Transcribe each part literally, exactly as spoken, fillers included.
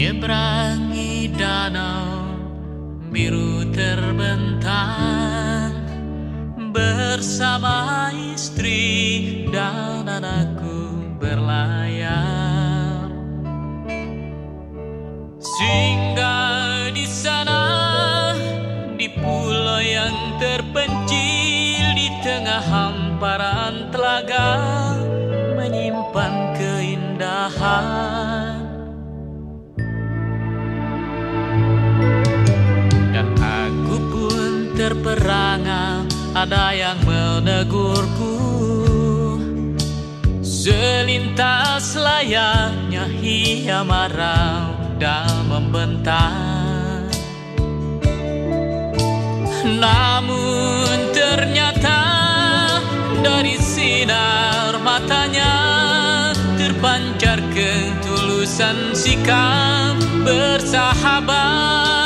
Menyeberangi danau biru terbentang bersama istri dan anakku berlayar, singgah di sana di pulau yang terpencil di tengah hamparan telaga menyimpan keindahan. Terperangah ada yang menegurku, selintas layaknya ia marah dan membentak. Namun ternyata dari sinar matanya terpancar ketulusan sikap bersahabat.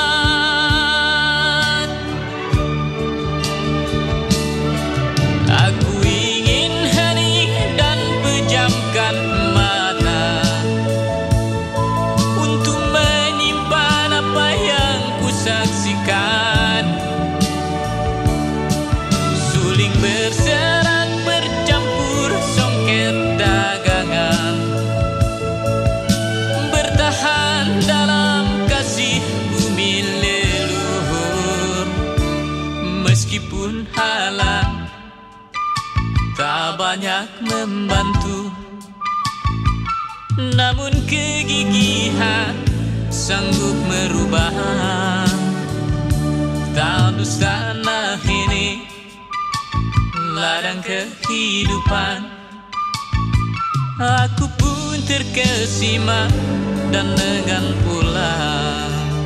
Suling berserak bercampur songket dagangan, bertahan dalam kasih bumi leluhur. Meskipun halang tak banyak membantu, namun kegigihan sanggup merubah tandus tanah ini, ladang kehidupan. Aku pun terkesima dan enggan pulang.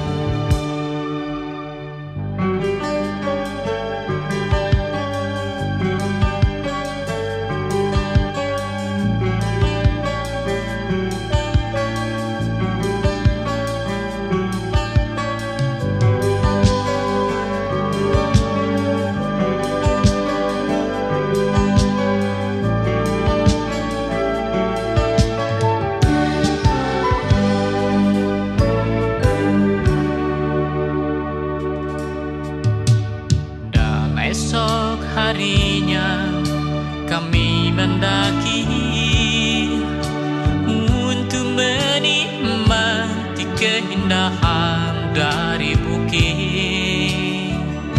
Esok harinya kami mendaki untuk menikmati keindahan dari bukit.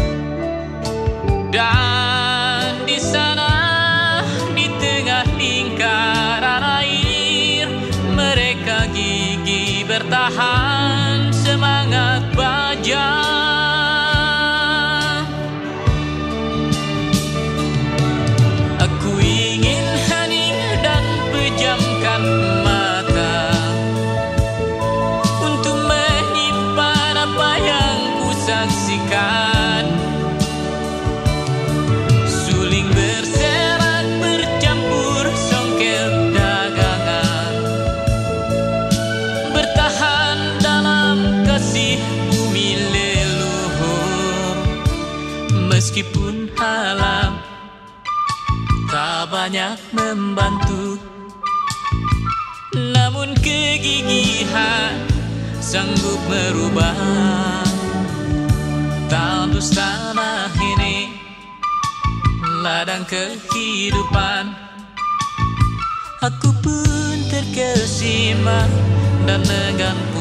Dan di sana di tengah lingkaran air mereka gigih bertahan, semangat baja. Suling berserak bercampur songkel dagangan, bertahan dalam kasih bumi leluhur. Meskipun alam tak banyak membantu, namun kegigihan sanggup merubah tandus tanah ini, ladang kehidupan. Aku pun terkesima dan enggan